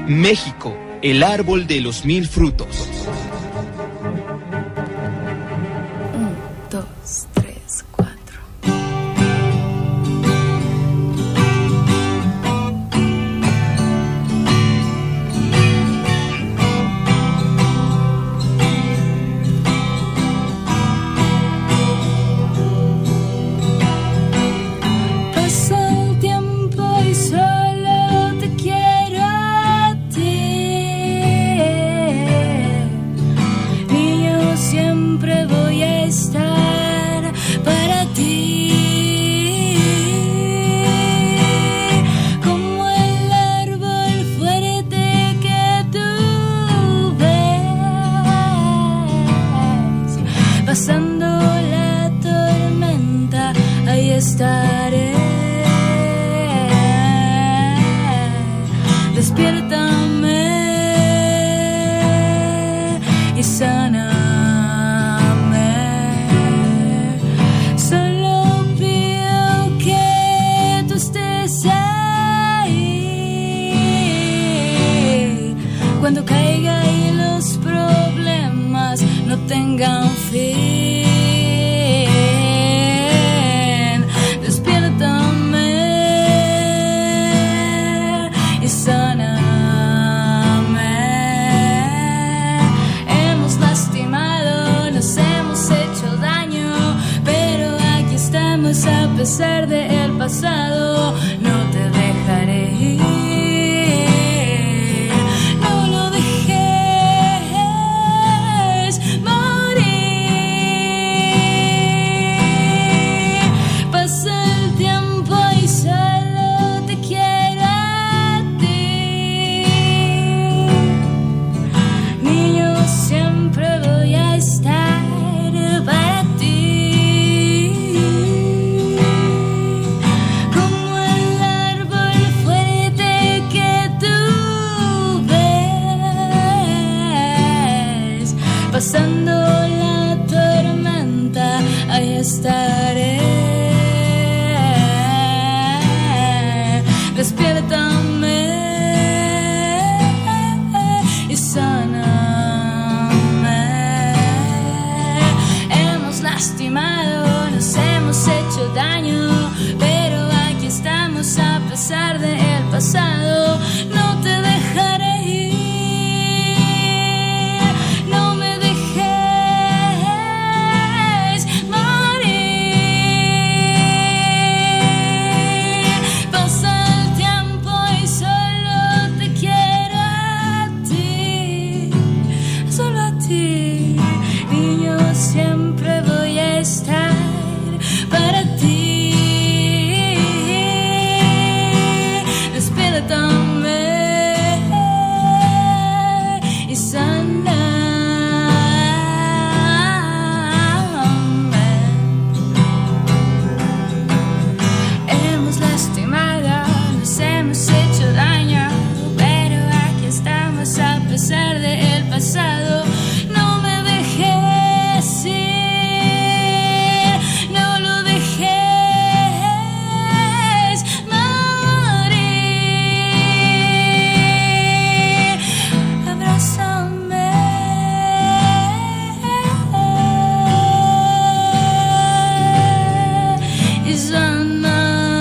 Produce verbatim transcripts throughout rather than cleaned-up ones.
México, el árbol de los mil frutos. Un, dos, tres, cuatro. Pasa el tiempo y solo te quiero a ti. Y yo siempre voy a estar para ti. Como el árbol fuerte que tú ves. Pasando la tormenta, ahí estaré. Despiértame y sáname. Solo pido que tú estés ahí. Cuando caiga y los problemas no tengan fin. Despiértame y sáname. Hemos lastimado, nos hemos hecho daño, pero aquí estamos a pesar del pasado. No te dejaré ir. No lo dejes morir. Pasa el tiempo y solo te quiero a ti. Niño, siempre voy a estar para ti. Como el árbol fuerte que tú ves. Pasando la tormenta, ahí estaré. Despiértame y sáname. Hemos lastimado, nos hemos hecho daño, pero aquí estamos a pesar del pasado. No te dejaré ir. No me dejes morir. Pasa el tiempo y solo te quiero a ti. Solo a ti. Niño, siempre voy a estar para ti. Despiértame y sáname. Hemos lastimado, nos hemos hecho daño, pero aquí estamos a pesar del pasado. No me dejes ir, no lo dejes morir. Abrázame y sáname.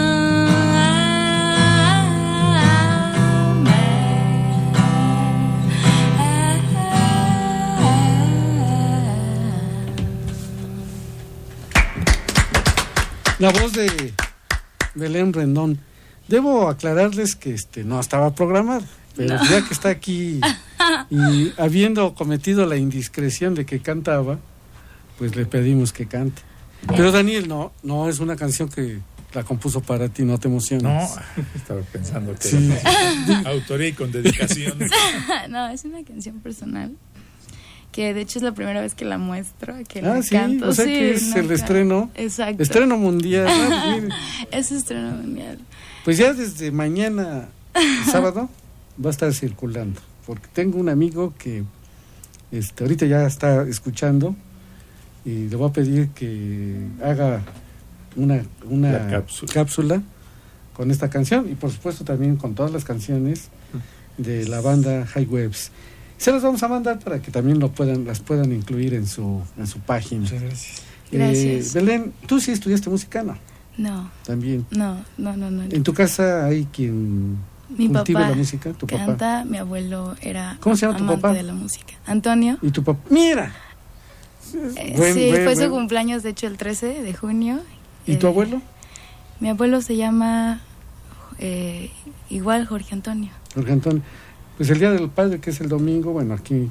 La voz de Belén Rendón. Debo aclararles que este no estaba programado, pero No. ya que está aquí y habiendo cometido la indiscreción de que cantaba, pues le pedimos que cante. Pero Daniel, no, no es una canción que la compuso para ti, no te emociones. No, estaba pensando que Sí. era autoría y con dedicación. No, es una canción personal que de hecho es la primera vez que la muestro, que la Ah, sí, canto. o sea Sí, que es no, el claro. estreno. Exacto. Estreno mundial. Ah, miren. Es estreno mundial. Pues ya desde mañana, sábado, va a estar circulando. Porque tengo un amigo que este, ahorita ya está escuchando y le voy a pedir que haga una, una La cápsula. cápsula con esta canción y por supuesto también con todas las canciones de la banda High Waves. Se las vamos a mandar para que también lo puedan, las puedan incluir en su, en su página. Muchas gracias. Eh, Gracias. Belén, ¿tú sí estudiaste música? No, No, también. no, no, no, no. ¿En tu casa hay quien Mi cultive papá la música? ¿Tu papá? canta, mi abuelo era ¿Cómo se llama tu amante papá? de la música. Antonio. ¿Y tu papá? ¡Mira! Eh, Buen, sí, buen, fue buen. su cumpleaños, de hecho, el trece de junio. ¿Y tu Eh, abuelo? Mi abuelo se llama eh, igual Jorge Antonio. Jorge Antonio. Pues el Día del Padre, que es el domingo, bueno, aquí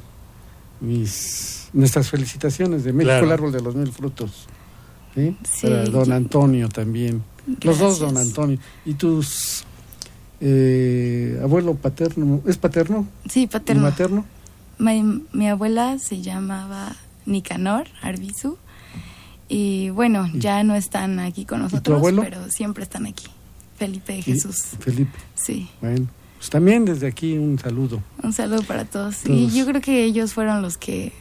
mis nuestras felicitaciones de México, Claro. el árbol de los mil frutos. ¿Sí? Sí, Para don yo- Antonio también. Los dos, Gracias. don Antonio. ¿Y tus eh, abuelo paterno? ¿Es paterno? Sí, ¿Y paterno. materno? Mi, mi abuela se llamaba Nicanor Arbizu. Y bueno, ¿Y- ya no están aquí con nosotros, abuelo? pero siempre están aquí. Felipe y ¿Y Jesús. Felipe. Sí, Bueno, pues también desde aquí un saludo. un saludo para todos. Todos. Y yo creo que ellos fueron los que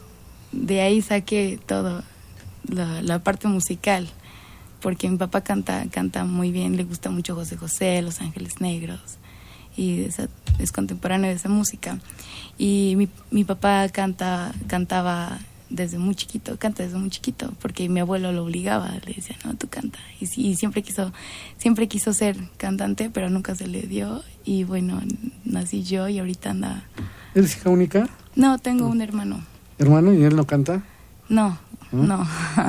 de ahí saqué todo, la, la parte musical. Porque mi papá canta, canta muy bien, le gusta mucho José José, Los Ángeles Negros. Y esa- es contemporáneo de esa música. Y mi, mi papá canta, cantaba desde muy chiquito, canta desde muy chiquito, porque mi abuelo lo obligaba, le decía, no, tú canta. Y, sí, y siempre quiso, siempre quiso ser cantante, pero nunca se le dio. Y bueno, nací yo y ahorita anda... ¿Eres hija única, No, tengo un hermano. hermano, y él no canta? No, ¿No? no.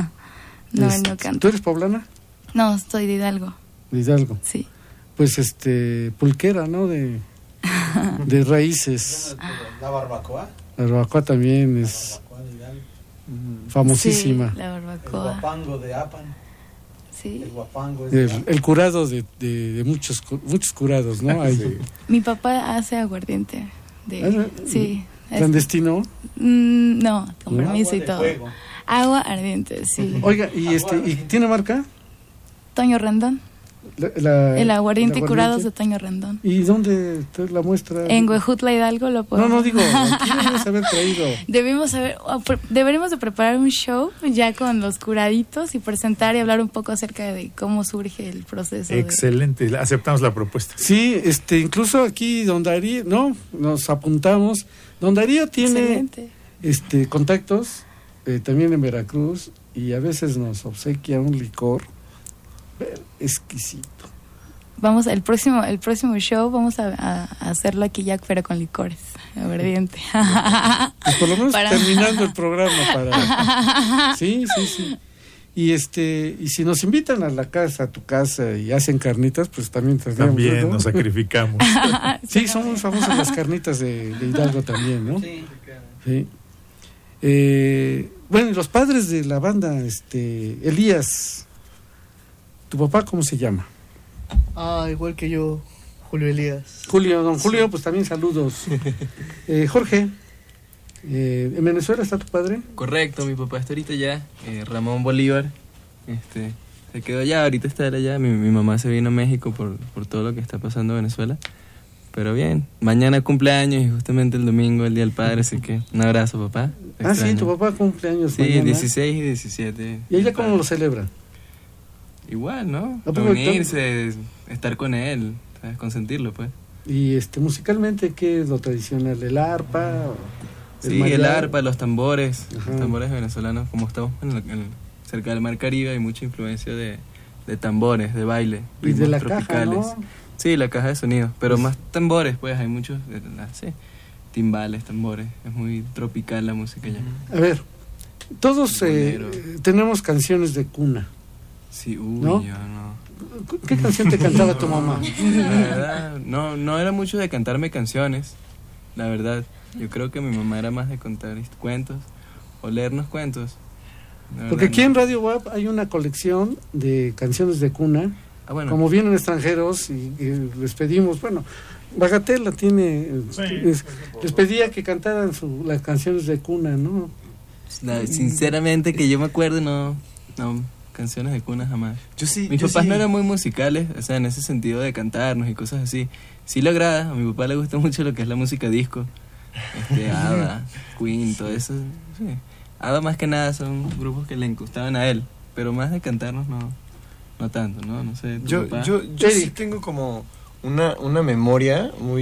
No, él Este, no canta. ¿Tú eres poblana? No, soy de Hidalgo, De Hidalgo. sí. Pues este, pulquera, ¿no? De, de raíces. La barbacoa. La barbacoa también es Barbacoa de Hidalgo. famosísima. Sí, la El barbacoa. guapango de Apan. Sí. El guapango es de El, Apan. el curado de, de, de muchos cu- muchos curados, ¿no? Hay Sí. Mi papá hace aguardiente. De, Ah, sí. es- clandestino. Mm, no, con ¿No? permiso Agua y de todo. fuego. Agua ardiente, sí. Oiga, ¿y este y tiene marca? Toño Rendón. La, la- El aguardiente el curados de Toño Rendón. ¿Y dónde está la muestra? En Huejutla Hidalgo lo No, podemos. no digo, aquí debes haber traído. Debimos haber, o pre- deberíamos de preparar un show ya con los curaditos y presentar y hablar un poco acerca de cómo surge el proceso. de- Excelente, aceptamos la propuesta. Sí, este, incluso aquí don Darío, no, nos apuntamos. Don Darío tiene Excelente. este contactos eh, también en Veracruz y a veces nos obsequia un licor pero exquisito. Vamos, el próximo, el próximo show vamos a, a- a hacerlo aquí ya, pero con licores, aguardiente. Pues por lo menos Para- terminando el programa para. Sí, sí, sí. Y este, y si nos invitan a la casa, a tu casa y hacen carnitas, pues también tendríamos, También ¿no? nos sacrificamos. Sí, son muy famosas las carnitas de, de Hidalgo también, ¿no? Sí, claro. Sí. Eh, bueno, y los padres de la banda, este, Elías, ¿tu papá cómo se llama? Ah, igual que yo, Julio Elías. Julio, don Julio, pues también saludos. Eh, Jorge, eh, ¿en Venezuela está tu padre? Correcto, mi papá está ahorita allá, eh, Ramón Bolívar, este, se quedó allá, ahorita está él allá, mi, mi mamá se vino a México por, por todo lo que está pasando en Venezuela, pero bien, mañana cumpleaños y justamente el domingo, el Día del Padre, así que un abrazo, papá. te Ah, sí, extraño. tu papá cumple años Sí, mañana. dieciséis y diecisiete. ¿Y ella del cómo padre. lo celebra? Igual, ¿no? ¿A poco Reunirse, estar con él, ¿sabes? Consentirlo, pues. Y este, musicalmente, ¿qué es lo tradicional? ¿El arpa? Sí, el mariachi? arpa, los tambores, Ajá. los tambores venezolanos, como estamos en la- en- cerca del Mar Caribe, hay mucha influencia de, de tambores, de baile, Y de ritmos la caja, tropicales. ¿no? Sí, la caja de sonido, pero Pues- más tambores, pues hay muchos, eh, ah, sí, timbales, tambores, es muy tropical la música ya. A ver, todos eh, Bolero. tenemos canciones de cuna. Sí, uy, ¿No? yo no. ¿Qué canción te cantaba tu mamá? La verdad, no, no era mucho de cantarme canciones, la verdad. Yo creo que mi mamá era más de contar hist- cuentos o leernos cuentos. La Porque verdad, aquí no. en Radio W A P hay una colección de canciones de cuna. Ah, bueno. Como vienen extranjeros y, y les pedimos, bueno, Bagatella tiene, Sí, es- les pedía que cantaran su, las canciones de cuna, ¿no? La- sinceramente que yo me acuerdo, no, no, canciones de cuna jamás. Yo sí. Mis yo papás sí. no eran muy musicales, o sea, en ese sentido de cantarnos y cosas así. Sí le agrada, a mi papá le gusta mucho lo que es la música disco, este, ABBA, Queen, todo eso. Sí. ABBA más que nada son grupos que le gustaban a él, pero más de cantarnos no, no tanto, ¿no? No sé. ¿tu Yo, papá? yo, yo sí Eric. tengo como una, una memoria muy,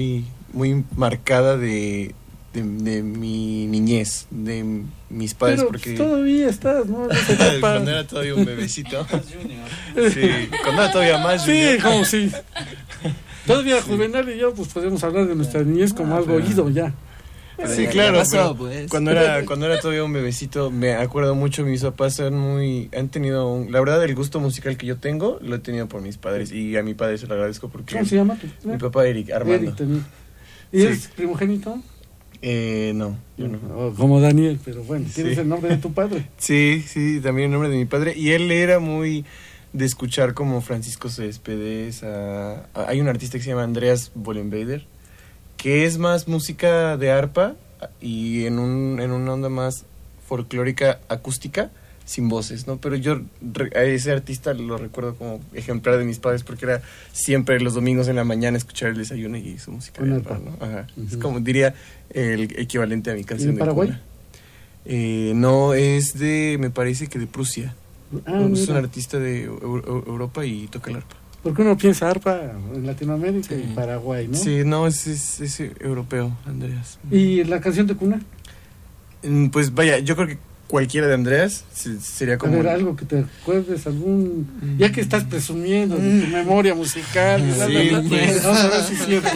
muy marcada de, de, de mi niñez, de mis padres, Pero porque pues, todavía estás, ¿no? En esa etapa. cuando era todavía un bebecito. Sí, cuando era todavía más Sí, junior. como si. Todavía Juvenal y yo, pues podemos hablar de nuestra niñez como Ah, algo pero- oído ya. Pero Sí, ya- ya claro, pasó, pero pues. cuando era cuando era todavía un bebecito, me acuerdo mucho, mis papás son muy han tenido un- la verdad el gusto musical que yo tengo lo he tenido por mis padres y a mi padre se lo agradezco porque ¿Cómo se llama? tu- mi papá Eric Armando. Eric también. ¿Y Sí. eres primogénito? Eh, no, yo no. O como Daniel, pero bueno, tienes Sí. el nombre de tu padre. Sí, sí, también el nombre de mi padre y él era muy de escuchar como Francisco Céspedes, a- a- hay un artista que se llama Andreas Vollenweider que es más música de arpa y en un en una onda más folclórica acústica sin voces, ¿no? Pero yo re- a ese artista lo recuerdo como ejemplar de mis padres porque era siempre los domingos en la mañana escuchar el desayuno y su música Con de arpa. arpa, ¿no? Ajá. Es Ujú. como diría el equivalente a mi canción en de Paraguay? cuna. Eh, no, es de, me parece que de Prusia. Ah, es mira. un artista de Eu- Eu- Europa y toca el arpa. Porque uno piensa arpa en Latinoamérica Sí. y Paraguay, ¿no? Sí, no, es, es, es europeo, Andreas. ¿Y la canción de cuna? Mm, Pues vaya, yo creo que cualquiera de Andreas se- sería A como... ver, algo que te acuerdes, algún... Ya que estás presumiendo de tu memoria musical, y bla, bla, Sí, bla, pues. vamos a ver si es cierto.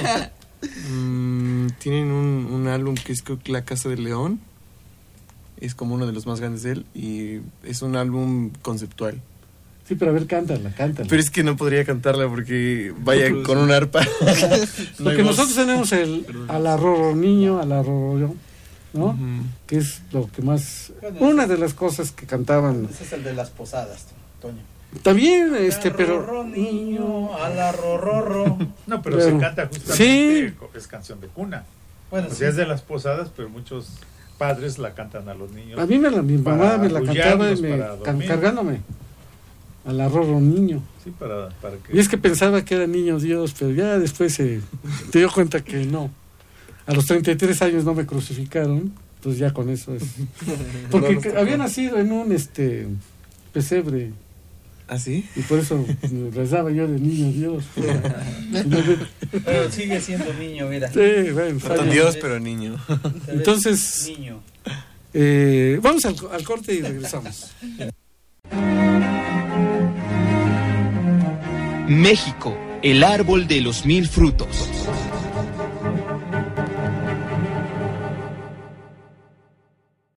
Mm, tienen un, un álbum que es creo que La Casa del León. Es como uno de los más grandes de él. Y es un álbum conceptual. Sí, pero a ver, cántala, cántala. Pero es que no podría cantarla porque vaya con un arpa. No hay Porque voz. nosotros tenemos el Alarroro Niño, Alarroro, ¿no? Ujú. Que es lo que más... Una de las cosas que cantaban. Ese es el de las posadas, Toño. También, este, pero... Rorro, niño, a la rorro. No, pero Claro. se canta justamente, Sí. es canción de cuna. Bueno, O sí. sea, es de las posadas, pero muchos padres la cantan a los niños. A mí me la, mi Para mamá me la cantaba y arrullarlos, me, para can- dormir. cargándome. Alarroro Niño. Sí, para, para que... Y es que pensaba que era niño Dios, pero ya después se te dio cuenta que no. A los treinta y tres años no me crucificaron, entonces ya con eso es. Porque No, no, que- había nacido en un este pesebre ¿Ah, sí? y por eso les daba yo de niño Dios. Pero sigue siendo niño, mira. Sí, bueno, está No tan bien. Dios, pero niño. Te ves Entonces- Niño. Eh, vamos al, al corte y regresamos. México, el árbol de los mil frutos.